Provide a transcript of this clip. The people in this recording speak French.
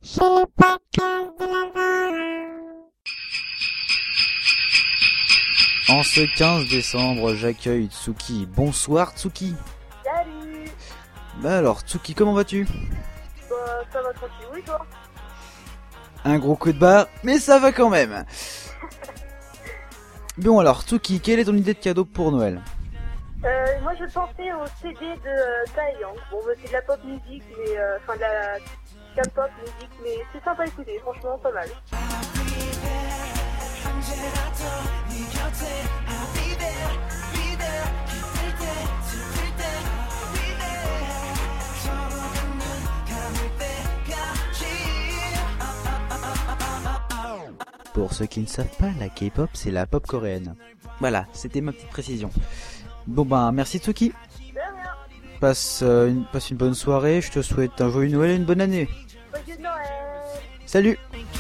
C'est le podcast de la Voix. En ce 15 décembre, j'accueille Tsuki. Bonsoir Tsuki. Salut. Bah alors Tsuki, comment vas-tu? Bah ça va tranquille, oui toi? Un gros coup de barre, mais ça va quand même. Bon alors Tsuki, quelle est ton idée de cadeau pour Noël? Moi je pensais au CD de Taeyang. Bon bah, c'est de la pop musique, mais enfin de la K-pop musique, mais c'est sympa à écouter, franchement pas mal. Pour ceux qui ne savent pas, la K-pop c'est la pop coréenne. Voilà, c'était ma petite précision. Bon ben merci Tsuki. De rien. Passe une bonne soirée, je te souhaite un joyeux Noël et une bonne année. Joyeux Noël. Salut.